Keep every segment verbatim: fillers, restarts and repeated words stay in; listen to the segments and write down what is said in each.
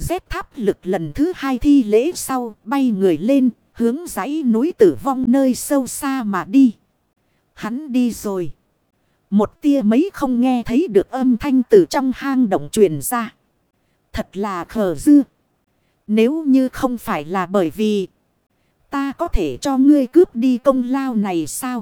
dép tháp lực lần thứ hai thi lễ sau, bay người lên, hướng dãy núi tử vong nơi sâu xa mà đi. Hắn đi rồi. Một tia mấy không nghe thấy được âm thanh từ trong hang động truyền ra. Thật là khờ dư. Nếu như không phải là bởi vì ta có thể cho ngươi cướp đi công lao này sao?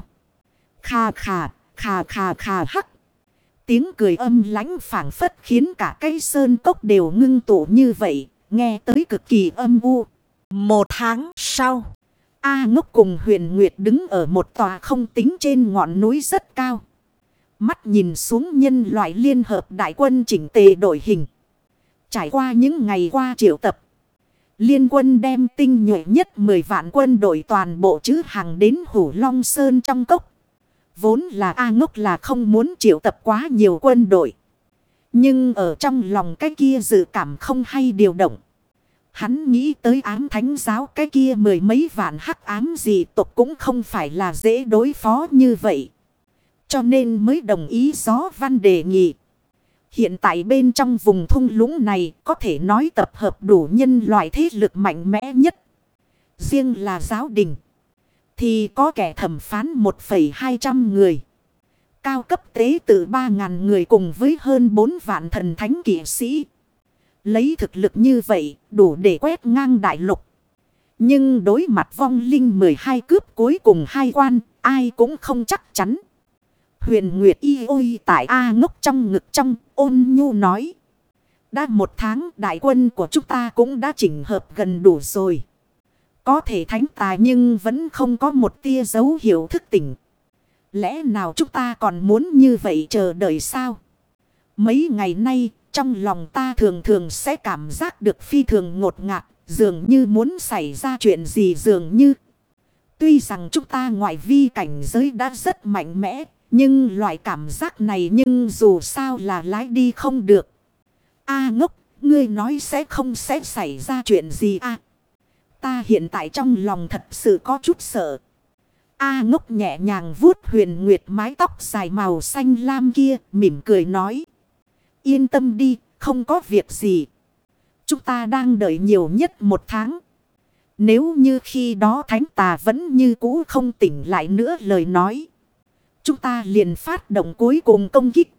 Khà khà, khà khà khà hắc. Tiếng cười âm lãnh phảng phất khiến cả cây sơn cốc đều ngưng tụ như vậy, nghe tới cực kỳ âm u. Một tháng sau, A Ngốc cùng Huyền Nguyệt đứng ở một tòa không tính trên ngọn núi rất cao. Mắt nhìn xuống nhân loại liên hợp đại quân chỉnh tề đội hình. Trải qua những ngày qua triệu tập, liên quân đem tinh nhuệ nhất mười vạn quân đội toàn bộ chữ hàng đến Hủ Long Sơn trong cốc. Vốn là A Ngốc là không muốn triệu tập quá nhiều quân đội. Nhưng ở trong lòng cái kia dự cảm không hay điều động. Hắn nghĩ tới ám thánh giáo cái kia mười mấy vạn hắc ám dị tộc cũng không phải là dễ đối phó như vậy. Cho nên mới đồng ý Gió Văn đề nghị. Hiện tại bên trong vùng thung lũng này có thể nói tập hợp đủ nhân loại thế lực mạnh mẽ nhất. Riêng là giáo đình thì có kẻ thẩm phán một phẩy hai trăm người. Cao cấp tế tự ba ngàn người cùng với hơn bốn vạn thần thánh kỵ sĩ. Lấy thực lực như vậy đủ để quét ngang đại lục. Nhưng đối mặt vong linh mười hai cướp cuối cùng hai quan, ai cũng không chắc chắn. Huyền Nguyệt y ôi tại A Ngốc trong ngực trong, ôn nhu nói. Đã một tháng đại quân của chúng ta cũng đã chỉnh hợp gần đủ rồi. Có thể thánh tài nhưng vẫn không có một tia dấu hiệu thức tỉnh. Lẽ nào chúng ta còn muốn như vậy chờ đợi sao? Mấy ngày nay, trong lòng ta thường thường sẽ cảm giác được phi thường ngột ngạt, dường như muốn xảy ra chuyện gì dường như. Tuy rằng chúng ta ngoại vi cảnh giới đã rất mạnh mẽ, nhưng loại cảm giác này nhưng dù sao là lái đi không được. A Ngốc, ngươi nói sẽ không sẽ xảy ra chuyện gì à? Ta hiện tại trong lòng thật sự có chút sợ. A Ngốc nhẹ nhàng vuốt Huyền Nguyệt mái tóc dài màu xanh lam kia, mỉm cười nói. Yên tâm đi, không có việc gì. Chúng ta đang đợi nhiều nhất một tháng. Nếu như khi đó thánh tà vẫn như cũ không tỉnh lại nữa lời nói. Chúng ta liền phát động cuối cùng công kích.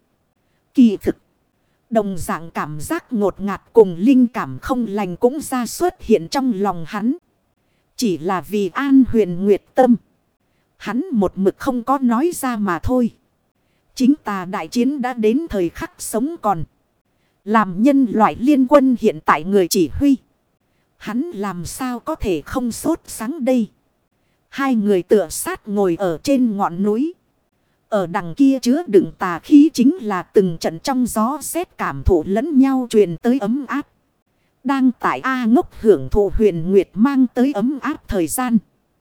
Kỳ thực. Đồng dạng cảm giác ngột ngạt cùng linh cảm không lành cũng ra xuất hiện trong lòng hắn. Chỉ là vì an Huyền Nguyệt tâm. Hắn một mực không có nói ra mà thôi. Chính tà đại chiến đã đến thời khắc sống còn. Làm nhân loại liên quân hiện tại người chỉ huy. Hắn làm sao có thể không sốt sáng đây. Hai người tựa sát ngồi ở trên ngọn núi. Ở đằng kia chứa đựng tà khí chính là từng trận trong gió rét cảm thụ lẫn nhau truyền tới ấm áp. Đang tại A Ngốc hưởng thụ Huyền Nguyệt mang tới ấm áp thời gian.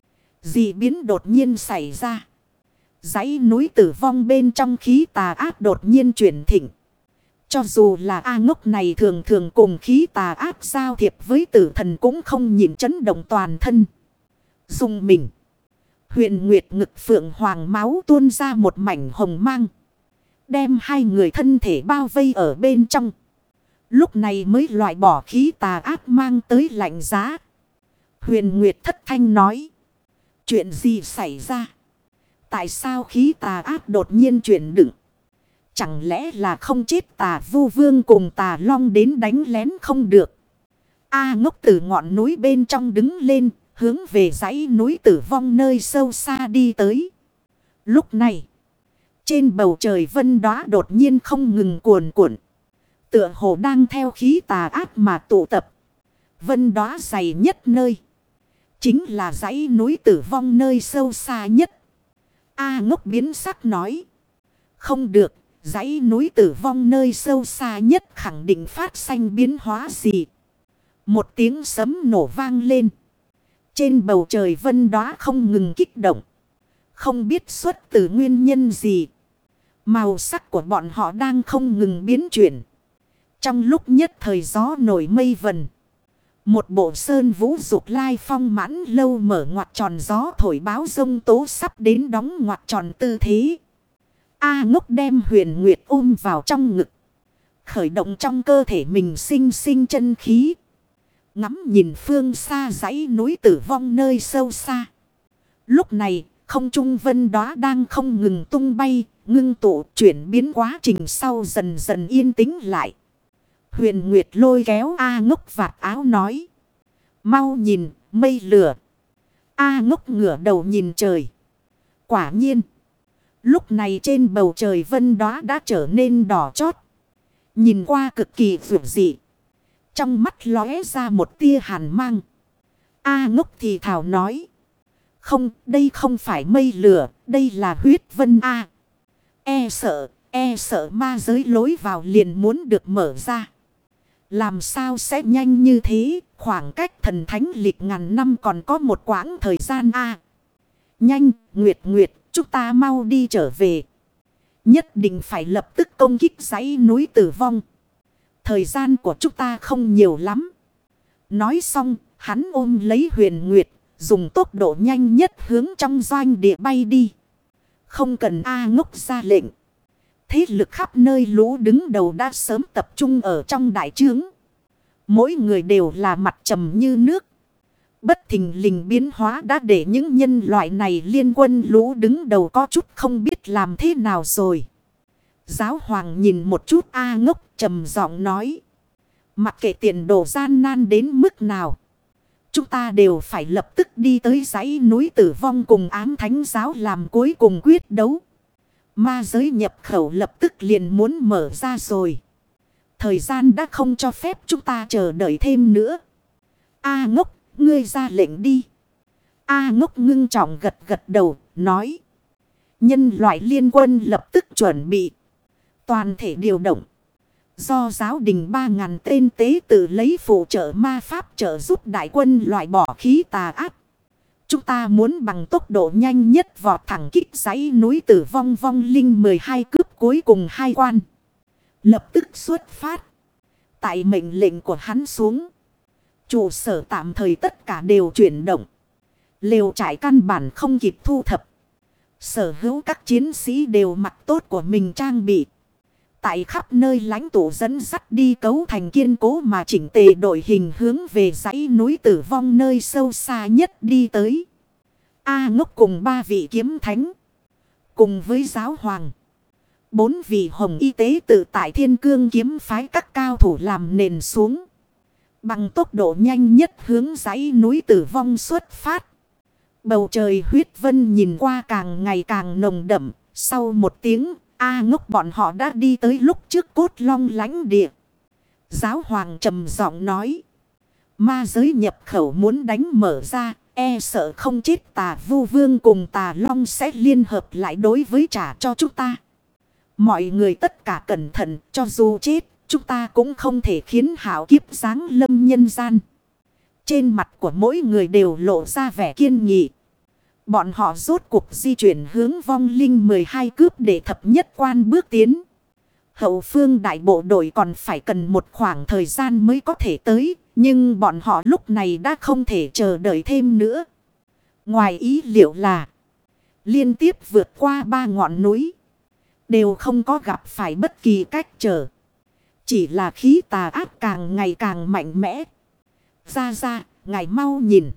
Dị biến đột nhiên xảy ra. Dãy núi tử vong bên trong khí tà ác đột nhiên chuyển thịnh. Cho dù là A Ngốc này thường thường cùng khí tà ác giao thiệp với tử thần cũng không nhìn chấn động toàn thân. Dùng mình. Huyền Nguyệt ngực phượng hoàng máu tuôn ra một mảnh hồng mang. Đem hai người thân thể bao vây ở bên trong. Lúc này mới loại bỏ khí tà ác mang tới lạnh giá. Huyền Nguyệt thất thanh nói. Chuyện gì xảy ra? Tại sao khí tà ác đột nhiên chuyển đựng? Chẳng lẽ là không chết tà vu vương cùng tà long đến đánh lén không được? A Ngốc từ ngọn núi bên trong đứng lên. Hướng về dãy núi tử vong nơi sâu xa đi tới. Lúc này. Trên bầu trời vân đóa đột nhiên không ngừng cuồn cuộn. Tựa hồ đang theo khí tà ác mà tụ tập. Vân đóa dày nhất nơi. Chính là dãy núi tử vong nơi sâu xa nhất. A Ngốc biến sắc nói. Không được. Dãy núi tử vong nơi sâu xa nhất khẳng định phát sinh biến hóa gì. Một tiếng sấm nổ vang lên. Trên bầu trời vân đóa không ngừng kích động. Không biết xuất từ nguyên nhân gì. Màu sắc của bọn họ đang không ngừng biến chuyển. Trong lúc nhất thời gió nổi mây vần. Một bộ sơn vũ dục lai phong mãn lâu mở ngoặt tròn gió thổi báo giông tố sắp đến đóng ngoặt tròn tư thế. A Ngốc đem Huyền Nguyệt ôm vào trong ngực. Khởi động trong cơ thể mình sinh sinh chân khí. Ngắm nhìn phương xa dãy núi tử vong nơi sâu xa. Lúc này, không trung vân đóa đang không ngừng tung bay, ngưng tụ chuyển biến quá trình sau dần dần yên tĩnh lại. Huyền Nguyệt lôi kéo A Ngốc vạt áo nói. Mau nhìn, mây lửa. A Ngốc ngửa đầu nhìn trời. Quả nhiên. Lúc này trên bầu trời vân đóa đã trở nên đỏ chót. Nhìn qua cực kỳ vượt dị. Trong mắt lóe ra một tia hàn mang. A Ngốc thì thảo nói. Không, đây không phải mây lửa, đây là huyết vân A. E sợ, e sợ ma giới lối vào liền muốn được mở ra. Làm sao sẽ nhanh như thế, khoảng cách thần thánh lịch ngàn năm còn có một quãng thời gian A. Nhanh, Nguyệt Nguyệt, chúng ta mau đi trở về. Nhất định phải lập tức công kích dãy núi tử vong. Thời gian của chúng ta không nhiều lắm. Nói xong, hắn ôm lấy Huyền Nguyệt, dùng tốc độ nhanh nhất hướng trong doanh địa bay đi. Không cần A Ngốc ra lệnh. Thế lực khắp nơi lũ đứng đầu đã sớm tập trung ở trong đại trướng. Mỗi người đều là mặt trầm như nước. Bất thình lình biến hóa đã để những nhân loại này liên quân lũ đứng đầu có chút không biết làm thế nào rồi. Giáo hoàng nhìn một chút A Ngốc trầm giọng nói. Mặc kệ tiền đồ gian nan đến mức nào. Chúng ta đều phải lập tức đi tới dãy núi tử vong cùng ám thánh giáo làm cuối cùng quyết đấu. Ma giới nhập khẩu lập tức liền muốn mở ra rồi. Thời gian đã không cho phép chúng ta chờ đợi thêm nữa. A Ngốc, ngươi ra lệnh đi. A Ngốc ngưng trọng gật gật đầu, nói. Nhân loại liên quân lập tức chuẩn bị. Toàn thể điều động. Do giáo đình ba ngàn tên tế tự lấy phụ trợ ma pháp trợ giúp đại quân loại bỏ khí tà ác. Chúng ta muốn bằng tốc độ nhanh nhất vọt thẳng kích dãy núi tử vong vong linh mười hai cướp cuối cùng hai quan. Lập tức xuất phát. Tại mệnh lệnh của hắn xuống. Trụ sở tạm thời tất cả đều chuyển động. Lều trải căn bản không kịp thu thập. Sở hữu các chiến sĩ đều mặc tốt của mình trang bị. Tại khắp nơi lãnh tụ dẫn dắt đi cấu thành kiên cố mà chỉnh tề đội hình hướng về dãy núi tử vong nơi sâu xa nhất đi tới. A Ngốc cùng ba vị kiếm thánh. Cùng với giáo hoàng. Bốn vị hồng y tế tự tại thiên cương kiếm phái các cao thủ làm nền xuống. Bằng tốc độ nhanh nhất hướng dãy núi tử vong xuất phát. Bầu trời huyết vân nhìn qua càng ngày càng nồng đậm. Sau một tiếng, A Ngốc bọn họ đã đi tới lúc trước cốt long lãnh địa. Giáo hoàng trầm giọng nói. Ma giới nhập khẩu muốn đánh mở ra. E sợ không chết tà vu vương cùng tà long sẽ liên hợp lại đối với trả cho chúng ta. Mọi người tất cả cẩn thận, cho dù chết, chúng ta cũng không thể khiến hảo kiếp giáng lâm nhân gian. Trên mặt của mỗi người đều lộ ra vẻ kiên nghị. Bọn họ rốt cuộc di chuyển hướng vong linh mười hai cướp để thập nhất quan bước tiến. Hậu phương đại bộ đội còn phải cần một khoảng thời gian mới có thể tới. Nhưng bọn họ lúc này đã không thể chờ đợi thêm nữa. Ngoài ý liệu là liên tiếp vượt qua ba ngọn núi. Đều không có gặp phải bất kỳ cách trở. Chỉ là khí tà ác càng ngày càng mạnh mẽ. Ra ra, ngài mau nhìn.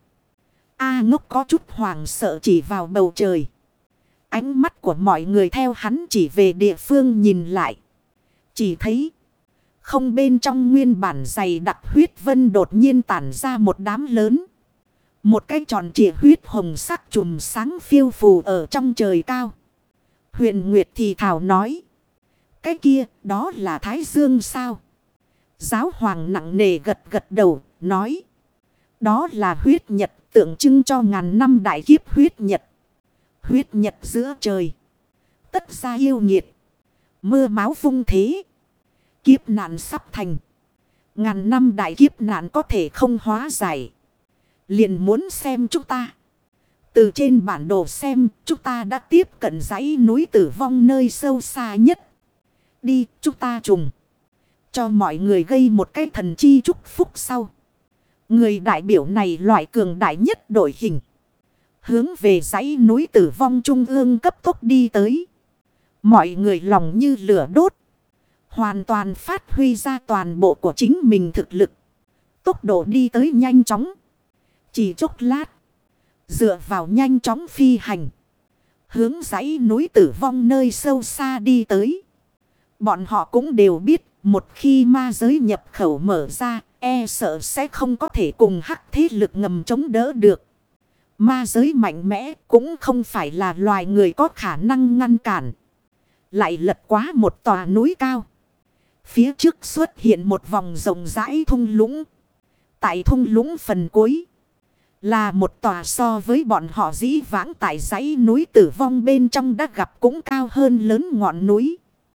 A Ngốc có chút hoảng sợ chỉ vào bầu trời. Ánh mắt của mọi người theo hắn chỉ về địa phương nhìn lại. Chỉ thấy không bên trong nguyên bản dày đặc huyết vân đột nhiên tản ra một đám lớn. Một cái tròn trịa huyết hồng sắc chùm sáng phiêu phù ở trong trời cao. Huyền Nguyệt thì thảo nói. Cái kia đó là Thái Dương sao? Giáo hoàng nặng nề gật gật đầu nói. Đó là huyết nhật tượng trưng cho ngàn năm đại kiếp huyết nhật. Huyết nhật giữa trời. Tất ra yêu nghiệt. Mưa máu vung thế. Kiếp nạn sắp thành. Ngàn năm đại kiếp nạn có thể không hóa giải. Liền muốn xem chúng ta. Từ trên bản đồ xem chúng ta đã tiếp cận dãy núi tử vong nơi sâu xa nhất. Đi chúng ta trùng. Cho mọi người gây một cái thần chi chúc phúc sau. Người đại biểu này loại cường đại nhất đội hình. Hướng về dãy núi tử vong trung ương cấp tốc đi tới. Mọi người lòng như lửa đốt. Hoàn toàn phát huy ra toàn bộ của chính mình thực lực. Tốc độ đi tới nhanh chóng. Chỉ chốc lát. Dựa vào nhanh chóng phi hành. Hướng dãy núi tử vong nơi sâu xa đi tới. Bọn họ cũng đều biết. Một khi ma giới nhập khẩu mở ra. E sợ sẽ không có thể cùng hắc thế lực ngầm chống đỡ được. Ma giới mạnh mẽ cũng không phải là loài người có khả năng ngăn cản. Lại lật quá một tòa núi cao. Phía trước xuất hiện một vòng rộng rãi thung lũng. Tại thung lũng phần cuối. Là một tòa so với bọn họ dĩ vãng tại dãy núi tử vong bên trong đã gặp cũng cao hơn lớn ngọn núi.